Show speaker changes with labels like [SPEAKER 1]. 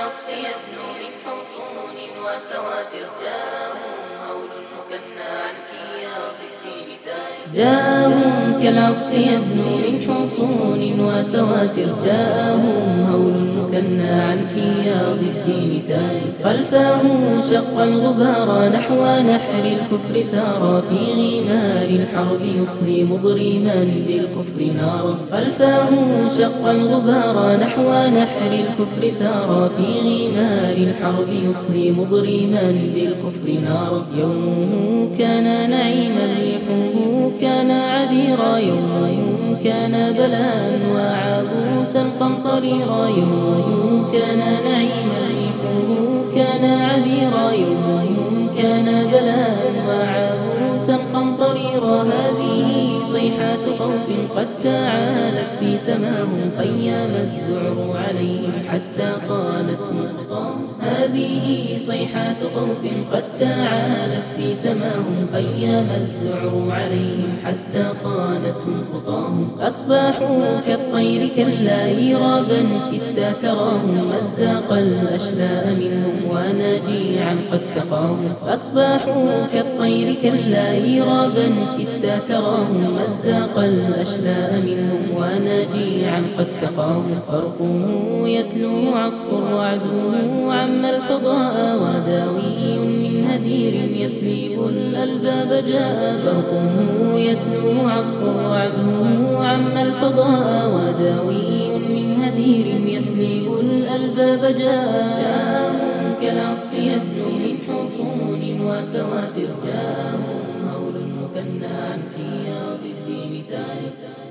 [SPEAKER 1] كالعصف يدنو من حصون وسواتر جاءهم هول مكنى عن حياض الدين ثائر جاءهم كالعصف يدنو من حصون وسواتر جاءهم هول مكنى عن حياض الدين ثائر خلفه شق الغبار نحو نحر الكفر سار في غمار الحرب يصلي مظلما بالكفر نارا خلفه شق الغبار نحو نحر الكفر سار في غمار الحرب يصلي مظلما بالكفر نارا يومه كان نعيما ريحه كان عبيرا يومه كان بلاء وعبوسا قمصريرا يومه كان نعيما ريحه كان عبيرا يوم كان بلاء وعبوسا قمطريرا هذه صيحات خوف قد تعالت في سماهم خيام الذعر عليهم حتى خانتهم خطاهم هذه صيحات خوف قد تعالت في سماهم خيام الذعر عليهم حتى خانتهم خطاهم أصبحوا كالطير كلا إيرابا كدت تراهم مزاق الأشلاء منهم ونجيعا قد سقاهم أصبحوا كالطير كلا إيرابا كدت تراهم مزاق الأشلاء منهم ونجيعا قد سقاهم برقه يتلو عصفر وعدوه عم الفضاء وداوي من هدير يسليب الألباب جاء برقه يتلو عصفر وعدوه عم الفضاء وداوي من هدير يسليب الألباب جاء كالعصف يدنو من حصون وسواتر جاءهم هول مكنى عن حياض الدين ثائر